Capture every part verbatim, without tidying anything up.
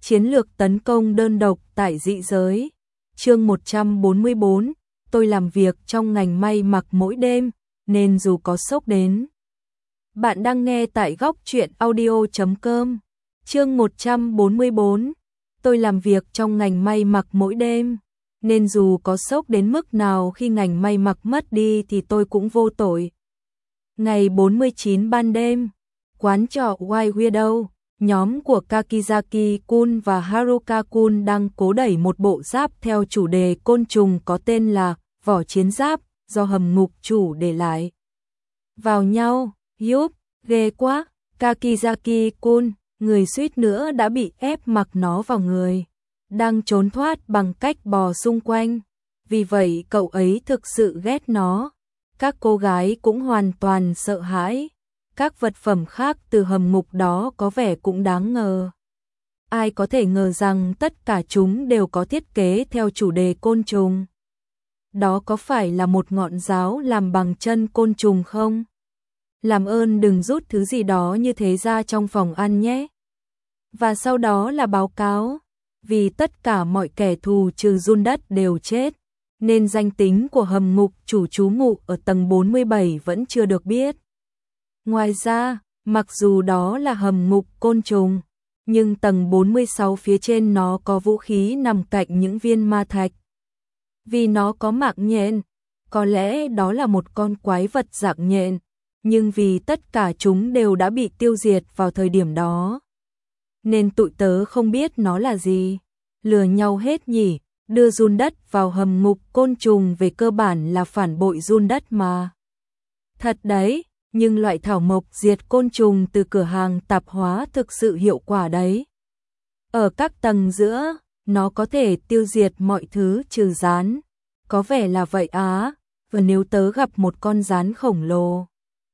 Chiến lược tấn công đơn độc tại dị giới. Chương một trăm bốn mươi bốn, tôi làm việc trong ngành may mặc mỗi đêm, nên dù có sốc đến. Bạn đang nghe tại góc truyện audio chấm com. Chương một trăm bốn mươi bốn, tôi làm việc trong ngành may mặc mỗi đêm, nên dù có sốc đến mức nào khi ngành may mặc mất đi thì tôi cũng vô tội. Ngày bốn mươi chín ban đêm, quán trọ White Widow, nhóm của Kakizaki-kun và Haruka-kun đang cố đẩy một bộ giáp theo chủ đề côn trùng có tên là Vỏ Chiến Giáp, do hầm ngục chủ để lại. Vào nhau, yup, ghê quá, Kakizaki-kun, người suýt nữa đã bị ép mặc nó vào người, đang trốn thoát bằng cách bò xung quanh, vì vậy cậu ấy thực sự ghét nó. Các cô gái cũng hoàn toàn sợ hãi. Các vật phẩm khác từ hầm ngục đó có vẻ cũng đáng ngờ. Ai có thể ngờ rằng tất cả chúng đều có thiết kế theo chủ đề côn trùng. Đó có phải là một ngọn giáo làm bằng chân côn trùng không? Làm ơn đừng rút thứ gì đó như thế ra trong phòng ăn nhé. Và sau đó là báo cáo. Vì tất cả mọi kẻ thù trừ giun đất đều chết, nên danh tính của hầm ngục chủ trú ngụ ở tầng bốn mươi bảy vẫn chưa được biết. Ngoài ra, mặc dù đó là hầm ngục côn trùng, nhưng tầng bốn mươi sáu phía trên nó có vũ khí nằm cạnh những viên ma thạch. Vì nó có mạng nhện, có lẽ đó là một con quái vật dạng nhện, nhưng vì tất cả chúng đều đã bị tiêu diệt vào thời điểm đó, nên tụi tớ không biết nó là gì. Lừa nhau hết nhỉ, đưa giun đất vào hầm ngục côn trùng về cơ bản là phản bội giun đất mà. Thật đấy. Nhưng loại thảo mộc diệt côn trùng từ cửa hàng tạp hóa thực sự hiệu quả đấy. Ở các tầng giữa, nó có thể tiêu diệt mọi thứ trừ gián. Có vẻ là vậy á, và nếu tớ gặp một con gián khổng lồ,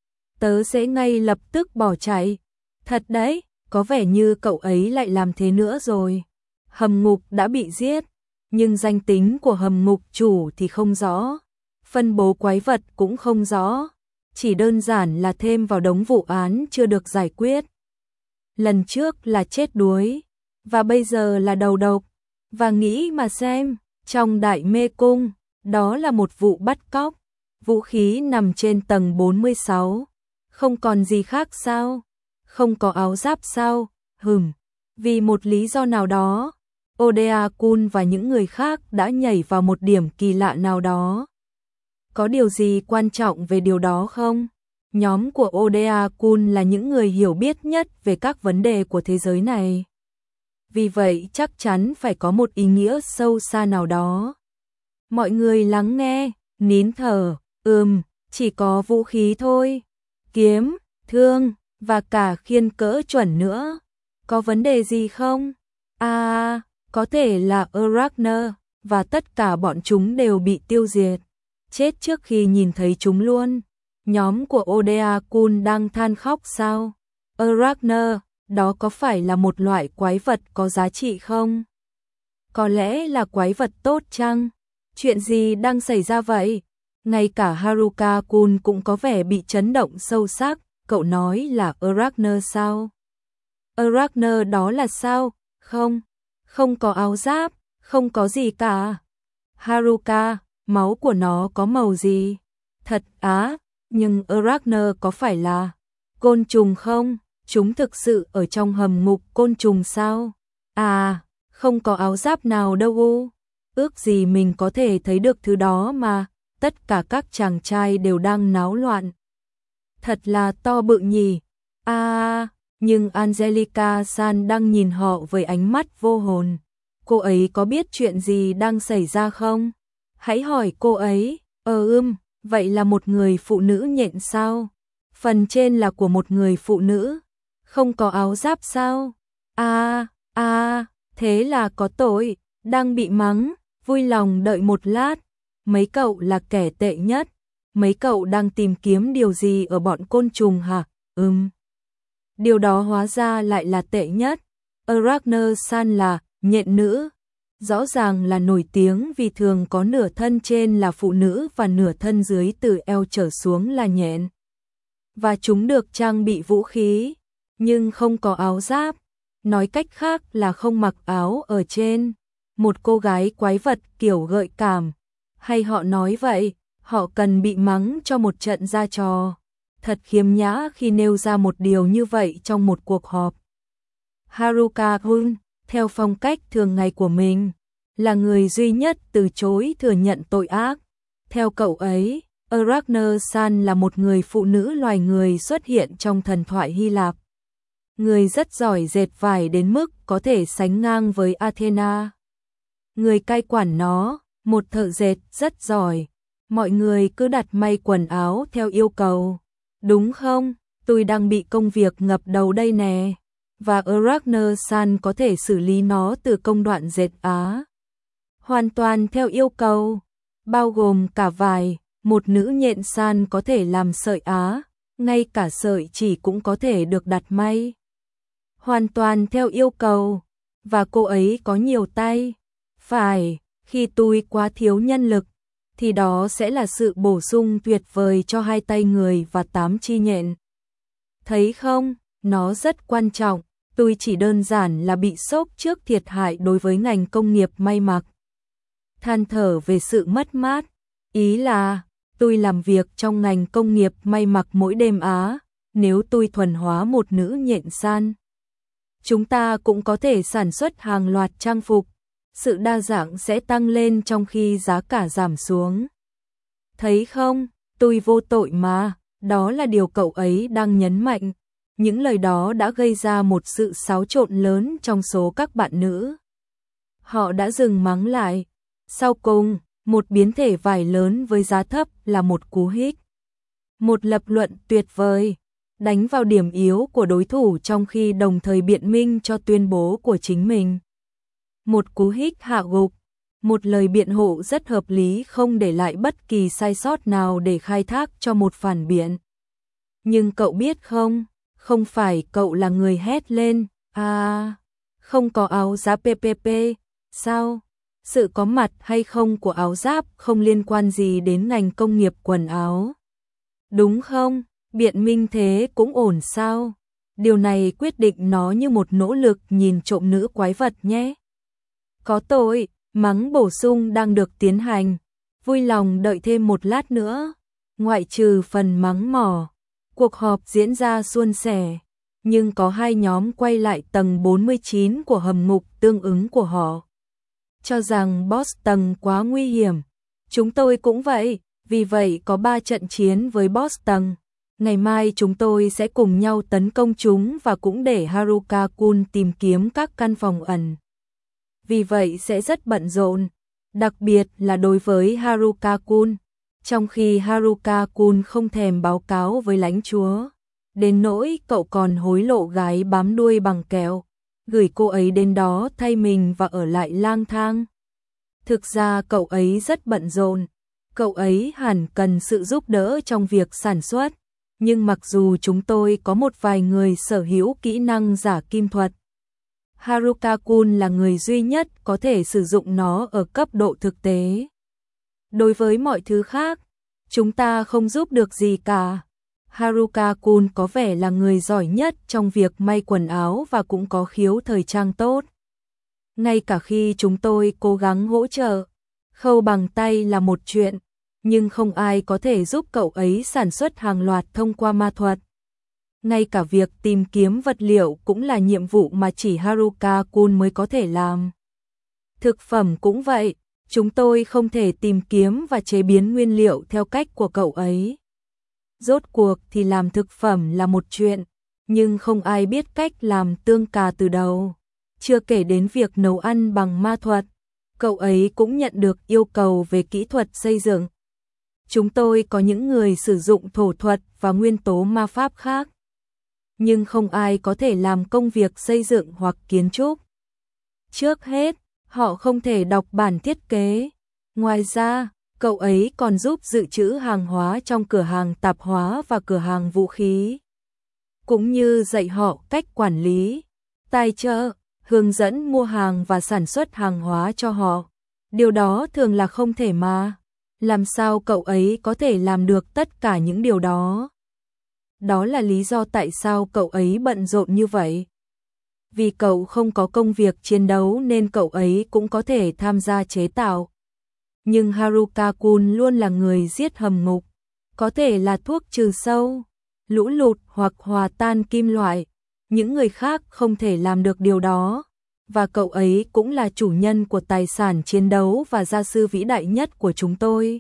tớ sẽ ngay lập tức bỏ chạy. Thật đấy, có vẻ như cậu ấy lại làm thế nữa rồi. Hầm ngục đã bị giết, nhưng danh tính của hầm ngục chủ thì không rõ. Phân bố quái vật cũng không rõ. Chỉ đơn giản là thêm vào đống vụ án chưa được giải quyết. Lần trước là chết đuối, và bây giờ là đầu độc. Và nghĩ mà xem, trong Đại Mê Cung, đó là một vụ bắt cóc, vũ khí nằm trên tầng bốn mươi sáu. Không còn gì khác sao? Không có áo giáp sao? Hừm, vì một lý do nào đó, Oda-kun và những người khác đã nhảy vào một điểm kỳ lạ nào đó. Có điều gì quan trọng về điều đó không? Nhóm của Oda-kun là những người hiểu biết nhất về các vấn đề của thế giới này. Vì vậy chắc chắn phải có một ý nghĩa sâu xa nào đó. Mọi người lắng nghe, nín thở, ừm, chỉ có vũ khí thôi. Kiếm, thương, và cả khiên cỡ chuẩn nữa. Có vấn đề gì không? À, có thể là Arachner, và tất cả bọn chúng đều bị tiêu diệt. Chết trước khi nhìn thấy chúng luôn. Nhóm của Oda-kun đang than khóc sao? Arachner, đó có phải là một loại quái vật có giá trị không? Có lẽ là quái vật tốt chăng? Chuyện gì đang xảy ra vậy? Ngay cả Haruka-kun cũng có vẻ bị chấn động sâu sắc. Cậu nói là Arachner sao? Arachner đó là sao? Không, không có áo giáp, không có gì cả. Haruka, máu của nó có màu gì? Thật á, nhưng Arachner có phải là côn trùng không? Chúng thực sự ở trong hầm ngục côn trùng sao? À, không có áo giáp nào đâu u. Ước gì mình có thể thấy được thứ đó mà. Tất cả các chàng trai đều đang náo loạn. Thật là to bự nhỉ. À, nhưng Angelica-san đang nhìn họ với ánh mắt vô hồn. Cô ấy có biết chuyện gì đang xảy ra không? Hãy hỏi cô ấy. Ờ ưm, vậy là một người phụ nữ nhện sao? Phần trên là của một người phụ nữ. Không có áo giáp sao? À, à, thế là có tội, đang bị mắng, vui lòng đợi một lát. Mấy cậu là kẻ tệ nhất. Mấy cậu đang tìm kiếm điều gì ở bọn côn trùng hả? Ừm. Điều đó hóa ra lại là tệ nhất. Arachner-san là nhện nữ. Rõ ràng là nổi tiếng vì thường có nửa thân trên là phụ nữ và nửa thân dưới từ eo trở xuống là nhện. Và chúng được trang bị vũ khí, nhưng không có áo giáp. nói cách khác là không mặc áo ở trên. Một cô gái quái vật kiểu gợi cảm. Hay họ nói vậy, họ cần bị mắng cho một trận ra trò. Thật khiêm nhã khi nêu ra một điều như vậy trong một cuộc họp. Haruka Kun, theo phong cách thường ngày của mình, là người duy nhất từ chối thừa nhận tội ác. Theo cậu ấy, Arachne-san là một người phụ nữ loài người xuất hiện trong thần thoại Hy Lạp. Người rất giỏi dệt vải đến mức có thể sánh ngang với Athena. Người cai quản nó, một thợ dệt rất giỏi. Mọi người cứ đặt may quần áo theo yêu cầu. Đúng không? Tôi đang bị công việc ngập đầu đây nè. Và Arachne-san có thể xử lý nó từ công đoạn dệt á. Hoàn toàn theo yêu cầu. Bao gồm cả vải, một nữ nhện san có thể làm sợi á. Ngay cả sợi chỉ cũng có thể được đặt may. Hoàn toàn theo yêu cầu. Và cô ấy có nhiều tay. Phải, khi tôi quá thiếu nhân lực, thì đó sẽ là sự bổ sung tuyệt vời cho hai tay người và tám chi nhện. Thấy không, nó rất quan trọng, tôi chỉ đơn giản là bị sốc trước thiệt hại đối với ngành công nghiệp may mặc. Than thở về sự mất mát, ý là, tôi làm việc trong ngành công nghiệp may mặc mỗi đêm á, nếu tôi thuần hóa một nữ nhện san. Chúng ta cũng có thể sản xuất hàng loạt trang phục. Sự đa dạng sẽ tăng lên trong khi giá cả giảm xuống. Thấy không, tôi vô tội mà, đó là điều cậu ấy đang nhấn mạnh. Những lời đó đã gây ra một sự xáo trộn lớn trong số các bạn nữ. Họ đã dừng mắng lại. Sau cùng, một biến thể vải lớn với giá thấp là một cú hích. Một lập luận tuyệt vời, đánh vào điểm yếu của đối thủ trong khi đồng thời biện minh cho tuyên bố của chính mình. Một cú hích hạ gục, một lời biện hộ rất hợp lý không để lại bất kỳ sai sót nào để khai thác cho một phản biện. Nhưng cậu biết không, không phải cậu là người hét lên, à, không có áo giáp pê pê pê, sao? Sự có mặt hay không của áo giáp không liên quan gì đến ngành công nghiệp quần áo. Đúng không? Biện minh thế cũng ổn sao? Điều này quyết định nó như một nỗ lực nhìn trộm nữ quái vật nhé. Có tội, mắng bổ sung đang được tiến hành. Vui lòng đợi thêm một lát nữa. Ngoại trừ phần mắng mỏ, cuộc họp diễn ra suôn sẻ. Nhưng có hai nhóm quay lại tầng bốn mươi chín của hầm ngục tương ứng của họ. Cho rằng boss tầng quá nguy hiểm. Chúng tôi cũng vậy, vì vậy có ba trận chiến với boss tầng. Ngày mai chúng tôi sẽ cùng nhau tấn công chúng và cũng để Haruka-kun tìm kiếm các căn phòng ẩn. Vì vậy sẽ rất bận rộn, đặc biệt là đối với Haruka-kun, trong khi Haruka-kun không thèm báo cáo với lãnh chúa. Đến nỗi cậu còn hối lộ gái bám đuôi bằng kẹo, gửi cô ấy đến đó thay mình và ở lại lang thang. Thực ra cậu ấy rất bận rộn, cậu ấy hẳn cần sự giúp đỡ trong việc sản xuất, nhưng mặc dù chúng tôi có một vài người sở hữu kỹ năng giả kim thuật, Haruka-kun là người duy nhất có thể sử dụng nó ở cấp độ thực tế. Đối với mọi thứ khác, chúng ta không giúp được gì cả. Haruka-kun có vẻ là người giỏi nhất trong việc may quần áo và cũng có khiếu thời trang tốt. Ngay cả khi chúng tôi cố gắng hỗ trợ, khâu bằng tay là một chuyện, nhưng không ai có thể giúp cậu ấy sản xuất hàng loạt thông qua ma thuật. Ngay cả việc tìm kiếm vật liệu cũng là nhiệm vụ mà chỉ Haruka-kun mới có thể làm. Thực phẩm cũng vậy, chúng tôi không thể tìm kiếm và chế biến nguyên liệu theo cách của cậu ấy. Rốt cuộc thì làm thực phẩm là một chuyện, nhưng không ai biết cách làm tương cà từ đầu. Chưa kể đến việc nấu ăn bằng ma thuật, cậu ấy cũng nhận được yêu cầu về kỹ thuật xây dựng. Chúng tôi có những người sử dụng thổ thuật và nguyên tố ma pháp khác, nhưng không ai có thể làm công việc xây dựng hoặc kiến trúc. Trước hết, họ không thể đọc bản thiết kế. Ngoài ra, cậu ấy còn giúp dự trữ hàng hóa trong cửa hàng tạp hóa và cửa hàng vũ khí, cũng như dạy họ cách quản lý, tài trợ, hướng dẫn mua hàng và sản xuất hàng hóa cho họ. Điều đó thường là không thể mà. Làm sao cậu ấy có thể làm được tất cả những điều đó? Đó là lý do tại sao cậu ấy bận rộn như vậy. Vì cậu không có công việc chiến đấu nên cậu ấy cũng có thể tham gia chế tạo. Nhưng Haruka-kun luôn là người giết hầm ngục, có thể là thuốc trừ sâu, lũ lụt hoặc hòa tan kim loại. Những người khác không thể làm được điều đó. Và cậu ấy cũng là chủ nhân của tài sản chiến đấu và gia sư vĩ đại nhất của chúng tôi.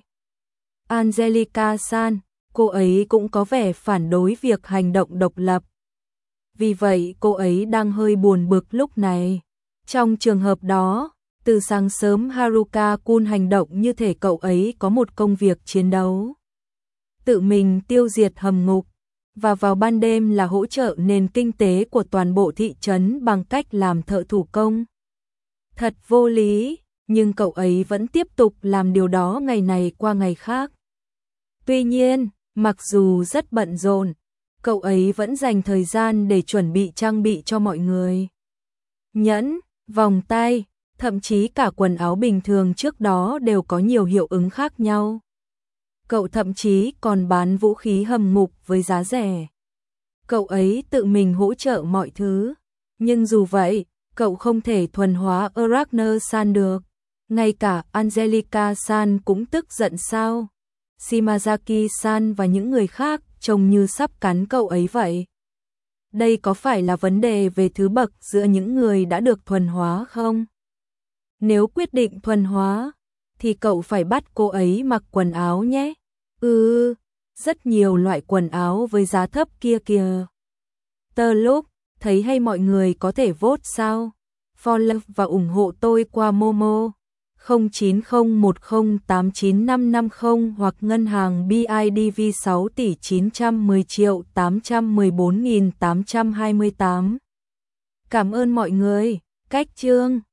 Angelica-san, cô ấy cũng có vẻ phản đối việc hành động độc lập. Vì vậy cô ấy đang hơi buồn bực lúc này. Trong trường hợp đó, từ sáng sớm Haruka-kun hành động như thể cậu ấy có một công việc chiến đấu. Tự mình tiêu diệt hầm ngục, và vào ban đêm là hỗ trợ nền kinh tế của toàn bộ thị trấn bằng cách làm thợ thủ công. Thật vô lý, nhưng cậu ấy vẫn tiếp tục làm điều đó ngày này qua ngày khác. Tuy nhiên, mặc dù rất bận rộn, cậu ấy vẫn dành thời gian để chuẩn bị trang bị cho mọi người. Nhẫn, vòng tay, thậm chí cả quần áo bình thường trước đó đều có nhiều hiệu ứng khác nhau. Cậu thậm chí còn bán vũ khí hầm ngục với giá rẻ. Cậu ấy tự mình hỗ trợ mọi thứ. Nhưng dù vậy, cậu không thể thuần hóa Arachner-san được. Ngay cả Angelica-san cũng tức giận sao? Shimazaki-san và những người khác trông như sắp cắn cậu ấy vậy. Đây có phải là vấn đề về thứ bậc giữa những người đã được thuần hóa không? Nếu quyết định thuần hóa, thì cậu phải bắt cô ấy mặc quần áo nhé. Ừ, rất nhiều loại quần áo với giá thấp kia kìa. Tờ lúc, thấy hay mọi người có thể vote sao? Follow và ủng hộ tôi qua Momo không chín không một không tám chín năm năm không hoặc ngân hàng bê i đê vê sáu tỷ chín trăm mười triệu tám trăm mười bốn nghìn tám trăm hai mươi tám. Cảm ơn mọi người. Cách chương